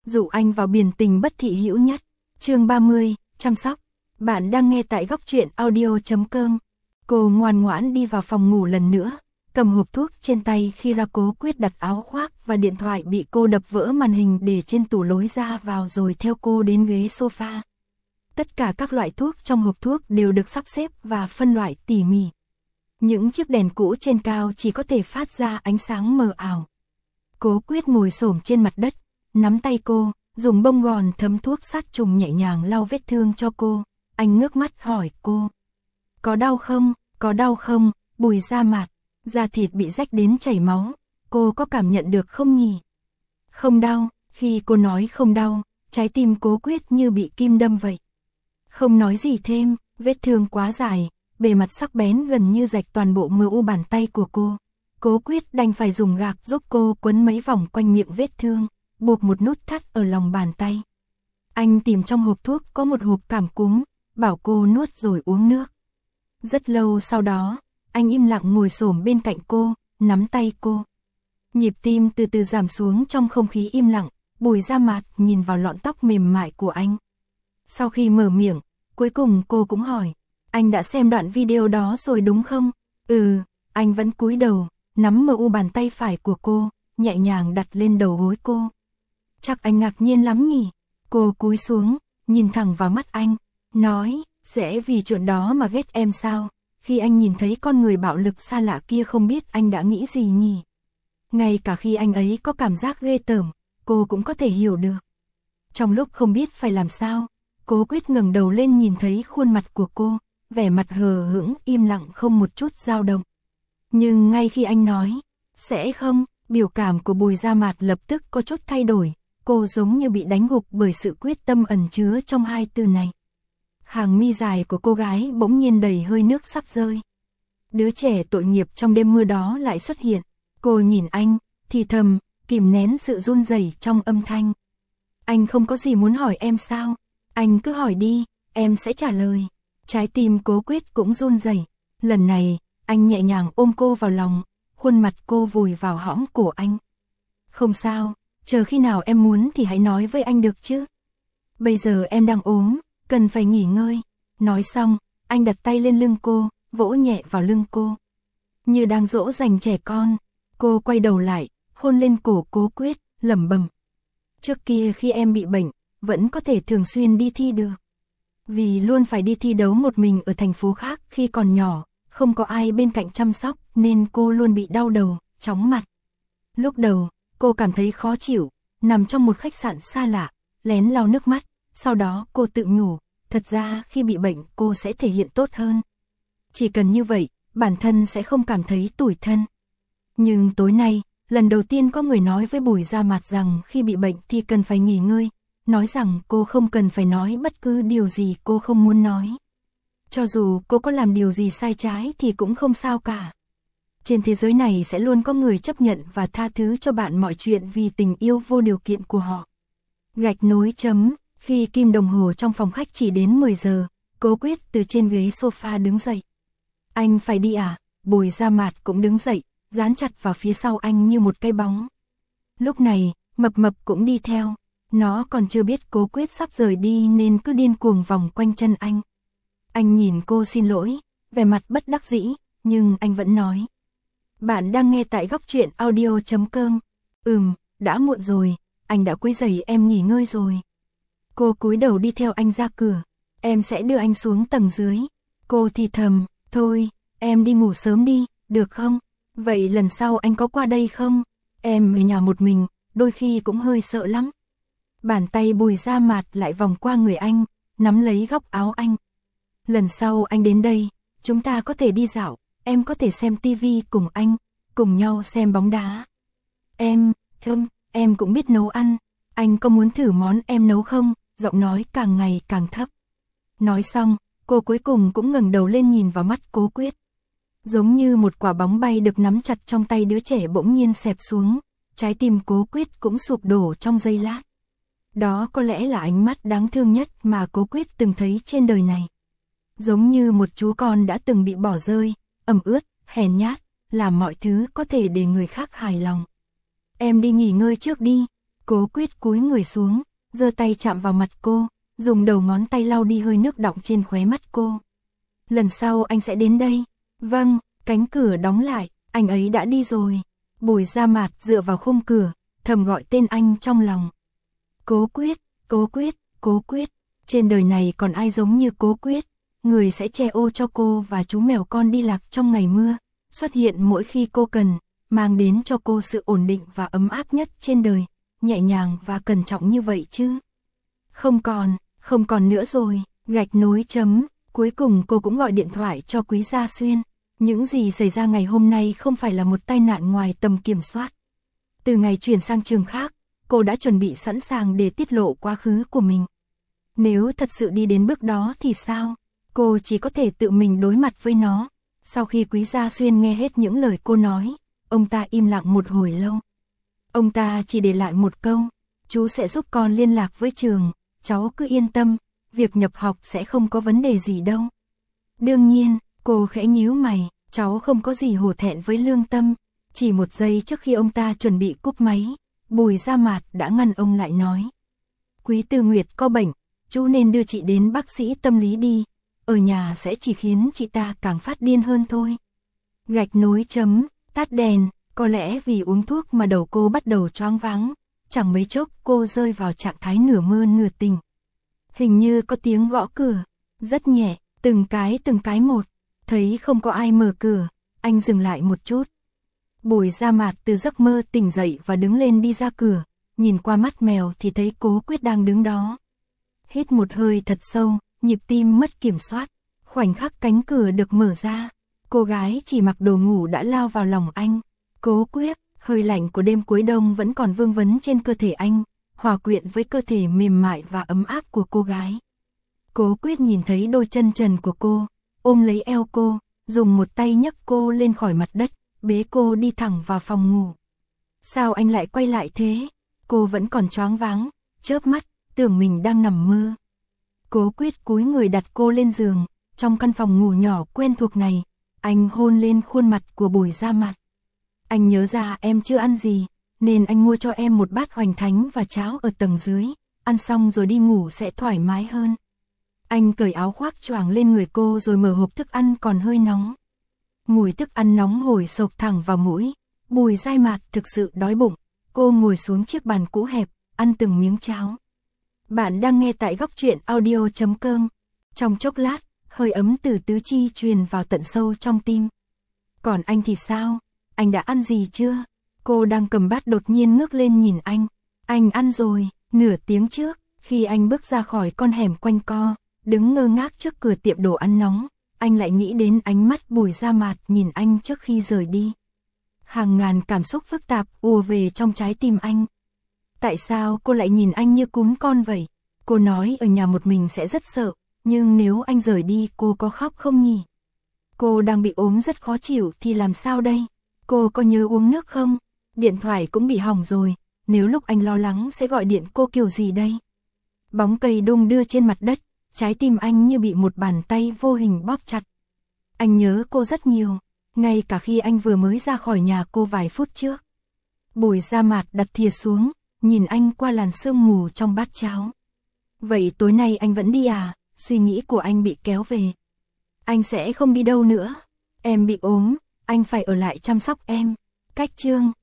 dụ anh vào biển tình bất thị hữu nhất. Chương 30, chăm sóc. Bạn đang nghe tại góc truyện audio.com. Cô ngoan ngoãn đi vào phòng ngủ lần nữa, cầm hộp thuốc trên tay khi ra Cố Quyết đặt áo khoác và điện thoại bị cô đập vỡ màn hình để trên tủ lối ra vào rồi theo cô đến ghế sofa. Tất cả các loại thuốc trong hộp thuốc đều được sắp xếp và phân loại tỉ mỉ. Những chiếc đèn cũ trên cao chỉ có thể phát ra ánh sáng mờ ảo. Cố Quyết ngồi xổm trên mặt đất, nắm tay cô, dùng bông gòn thấm thuốc sát trùng nhẹ nhàng lau vết thương cho cô. Anh ngước mắt hỏi cô. Có đau không? Có đau không? Bùi da mạt, da thịt bị rách đến chảy máu. Cô có cảm nhận được không nhỉ? Không đau. Khi cô nói không đau, trái tim Cố Quyết như bị kim đâm vậy. Không nói gì thêm, vết thương quá dài, bề mặt sắc bén gần như rạch toàn bộ mu bàn tay của cô. Cố Quyết đành phải dùng gạc giúp cô quấn mấy vòng quanh miệng vết thương, buộc một nút thắt ở lòng bàn tay. Anh tìm trong hộp thuốc có một hộp cảm cúm, bảo cô nuốt rồi uống nước. Rất lâu sau đó, anh im lặng ngồi xổm bên cạnh cô, nắm tay cô. Nhịp tim từ từ giảm xuống trong không khí im lặng, Bùi da mạt nhìn vào lọn tóc mềm mại của anh. Sau khi mở miệng, cuối cùng cô cũng hỏi, anh đã xem đoạn video đó rồi đúng không? Ừ, anh vẫn cúi đầu, nắm mu bàn tay phải của cô, nhẹ nhàng đặt lên đầu gối cô. Chắc anh ngạc nhiên lắm nhỉ? Cô cúi xuống, nhìn thẳng vào mắt anh, nói, sẽ vì chuyện đó mà ghét em sao? Khi anh nhìn thấy con người bạo lực xa lạ kia không biết anh đã nghĩ gì nhỉ? Ngay cả khi anh ấy có cảm giác ghê tởm, cô cũng có thể hiểu được. Trong lúc không biết phải làm sao, Cố Quyết ngẩng đầu lên nhìn thấy khuôn mặt của cô, vẻ mặt hờ hững im lặng không một chút dao động. Nhưng ngay khi anh nói, sẽ không, biểu cảm của Bùi da mạt lập tức có chút thay đổi, cô giống như bị đánh gục bởi sự quyết tâm ẩn chứa trong hai từ này. Hàng mi dài của cô gái bỗng nhiên đầy hơi nước sắp rơi. Đứa trẻ tội nghiệp trong đêm mưa đó lại xuất hiện, cô nhìn anh, thì thầm, kìm nén sự run rẩy trong âm thanh. Anh không có gì muốn hỏi em sao? Anh cứ hỏi đi, em sẽ trả lời. Trái tim Cố Quyết cũng run rẩy. Lần này, anh nhẹ nhàng ôm cô vào lòng, khuôn mặt cô vùi vào hõm cổ anh. Không sao, chờ khi nào em muốn thì hãy nói với anh được chứ. Bây giờ em đang ốm, cần phải nghỉ ngơi. Nói xong, anh đặt tay lên lưng cô, vỗ nhẹ vào lưng cô. Như đang dỗ dành trẻ con, cô quay đầu lại, hôn lên cổ Cố Quyết, lẩm bẩm. Trước kia khi em bị bệnh, vẫn có thể thường xuyên đi thi được. Vì luôn phải đi thi đấu một mình ở thành phố khác khi còn nhỏ, không có ai bên cạnh chăm sóc nên cô luôn bị đau đầu, chóng mặt. Lúc đầu, cô cảm thấy khó chịu, nằm trong một khách sạn xa lạ, lén lau nước mắt, sau đó cô tự nhủ, thật ra khi bị bệnh cô sẽ thể hiện tốt hơn. Chỉ cần như vậy, bản thân sẽ không cảm thấy tủi thân. Nhưng tối nay, lần đầu tiên có người nói với Bùi da mạt rằng khi bị bệnh thì cần phải nghỉ ngơi, nói rằng cô không cần phải nói bất cứ điều gì cô không muốn nói. Cho dù cô có làm điều gì sai trái thì cũng không sao cả. Trên thế giới này sẽ luôn có người chấp nhận và tha thứ cho bạn mọi chuyện vì tình yêu vô điều kiện của họ. Gạch nối chấm, khi kim đồng hồ trong phòng khách chỉ đến 10 giờ, Cố Quyết từ trên ghế sofa đứng dậy. Anh phải đi à? Bùi da mạt cũng đứng dậy, dán chặt vào phía sau anh như một cái bóng. Lúc này, Mập Mập cũng đi theo. Nó còn chưa biết Cố Quyết sắp rời đi nên cứ điên cuồng vòng quanh chân anh. Anh nhìn cô xin lỗi, vẻ mặt bất đắc dĩ, nhưng anh vẫn nói. Bạn đang nghe tại góc truyện audio.com. Đã muộn rồi, anh đã quấy rầy em nghỉ ngơi rồi. Cô cúi đầu đi theo anh ra cửa, em sẽ đưa anh xuống tầng dưới. Cô thì thầm, thôi, em đi ngủ sớm đi, được không? Vậy lần sau anh có qua đây không? Em ở nhà một mình, đôi khi cũng hơi sợ lắm. Bàn tay Bùi da mạt lại vòng qua người anh, nắm lấy góc áo anh. Lần sau anh đến đây, chúng ta có thể đi dạo, em có thể xem tivi cùng anh, cùng nhau xem bóng đá. Em cũng biết nấu ăn, anh có muốn thử món em nấu không? Giọng nói càng ngày càng thấp. Nói xong, cô cuối cùng cũng ngẩng đầu lên nhìn vào mắt Cố Quyết. Giống như một quả bóng bay được nắm chặt trong tay đứa trẻ bỗng nhiên xẹp xuống, trái tim Cố Quyết cũng sụp đổ trong giây lát. Đó có lẽ là ánh mắt đáng thương nhất mà Cố Quyết từng thấy trên đời này. Giống như một chú con đã từng bị bỏ rơi, ẩm ướt, hèn nhát, làm mọi thứ có thể để người khác hài lòng. Em đi nghỉ ngơi trước đi. Cố Quyết cúi người xuống, giơ tay chạm vào mặt cô, dùng đầu ngón tay lau đi hơi nước đọng trên khóe mắt cô. Lần sau anh sẽ đến đây. Vâng, cánh cửa đóng lại, anh ấy đã đi rồi. Bùi Gia Mạt dựa vào khung cửa, thầm gọi tên anh trong lòng. Cố Quyết, Cố Quyết, Cố Quyết. Trên đời này còn ai giống như Cố Quyết, người sẽ che ô cho cô và chú mèo con đi lạc trong ngày mưa, xuất hiện mỗi khi cô cần, mang đến cho cô sự ổn định và ấm áp nhất trên đời, nhẹ nhàng và cẩn trọng như vậy chứ. Không còn nữa rồi, gạch nối chấm, cuối cùng cô cũng gọi điện thoại cho Quý Gia Xuyên. Những gì xảy ra ngày hôm nay không phải là một tai nạn ngoài tầm kiểm soát. Từ ngày chuyển sang trường khác, cô đã chuẩn bị sẵn sàng để tiết lộ quá khứ của mình. Nếu thật sự đi đến bước đó thì sao? Cô chỉ có thể tự mình đối mặt với nó. Sau khi Quý Gia Xuyên nghe hết những lời cô nói, ông ta im lặng một hồi lâu. Ông ta chỉ để lại một câu, chú sẽ giúp con liên lạc với trường, cháu cứ yên tâm, việc nhập học sẽ không có vấn đề gì đâu. Đương nhiên, cô khẽ nhíu mày, cháu không có gì hổ thẹn với lương tâm. Chỉ một giây trước khi ông ta chuẩn bị cúp máy, Bùi Gia Mạt đã ngăn ông lại nói. Quý Tư Nguyệt có bệnh, chú nên đưa chị đến bác sĩ tâm lý đi, ở nhà sẽ chỉ khiến chị ta càng phát điên hơn thôi. Gạch nối chấm, tắt đèn, có lẽ vì uống thuốc mà đầu cô bắt đầu choáng váng, chẳng mấy chốc cô rơi vào trạng thái nửa mơ nửa tỉnh. Hình như có tiếng gõ cửa, rất nhẹ, từng cái một, thấy không có ai mở cửa, anh dừng lại một chút. Bùi Gia Mạt từ giấc mơ tỉnh dậy và đứng lên đi ra cửa, nhìn qua mắt mèo thì thấy Cố Quyết đang đứng đó. Hít một hơi thật sâu, nhịp tim mất kiểm soát, khoảnh khắc cánh cửa được mở ra, cô gái chỉ mặc đồ ngủ đã lao vào lòng anh. Cố Quyết, hơi lạnh của đêm cuối đông vẫn còn vương vấn trên cơ thể anh, hòa quyện với cơ thể mềm mại và ấm áp của cô gái. Cố Quyết nhìn thấy đôi chân trần của cô, ôm lấy eo cô, dùng một tay nhấc cô lên khỏi mặt đất, bế cô đi thẳng vào phòng ngủ. Sao anh lại quay lại thế? Cô vẫn còn choáng váng, chớp mắt, tưởng mình đang nằm mơ. Cố Quyết cúi người đặt cô lên giường, trong căn phòng ngủ nhỏ quen thuộc này, anh hôn lên khuôn mặt của Bùi Gia Mạt. Anh nhớ ra em chưa ăn gì, nên anh mua cho em một bát hoành thánh và cháo ở tầng dưới, ăn xong rồi đi ngủ sẽ thoải mái hơn. Anh cởi áo khoác choàng lên người cô rồi mở hộp thức ăn còn hơi nóng. Mùi thức ăn nóng hổi xộc thẳng vào mũi, Bùi Gia Mạt thực sự đói bụng, cô ngồi xuống chiếc bàn cũ hẹp, ăn từng miếng cháo. Bạn đang nghe tại góc truyện audio.com. Trong chốc lát, hơi ấm từ tứ chi truyền vào tận sâu trong tim. Còn anh thì sao? Anh đã ăn gì chưa? Cô đang cầm bát đột nhiên ngước lên nhìn anh. Anh ăn rồi, nửa tiếng trước, khi anh bước ra khỏi con hẻm quanh co, đứng ngơ ngác trước cửa tiệm đồ ăn nóng, anh lại nghĩ đến ánh mắt Bùi Gia Mạt nhìn anh trước khi rời đi. Hàng ngàn cảm xúc phức tạp ùa về trong trái tim anh. Tại sao cô lại nhìn anh như cún con vậy? Cô nói ở nhà một mình sẽ rất sợ, nhưng nếu anh rời đi cô có khóc không nhỉ? Cô đang bị ốm rất khó chịu thì làm sao đây? Cô có nhớ uống nước không? Điện thoại cũng bị hỏng rồi, nếu lúc anh lo lắng sẽ gọi điện cô kiểu gì đây? Bóng cây đung đưa trên mặt đất, trái tim anh như bị một bàn tay vô hình bóp chặt. Anh nhớ cô rất nhiều, ngay cả khi anh vừa mới ra khỏi nhà cô vài phút trước. Bùi Gia Mạt đặt thìa xuống, nhìn anh qua làn sương mù trong bát cháo. Vậy tối nay anh vẫn đi à? Suy nghĩ của anh bị kéo về. Anh sẽ không đi đâu nữa. Em bị ốm, anh phải ở lại chăm sóc em. Cách chương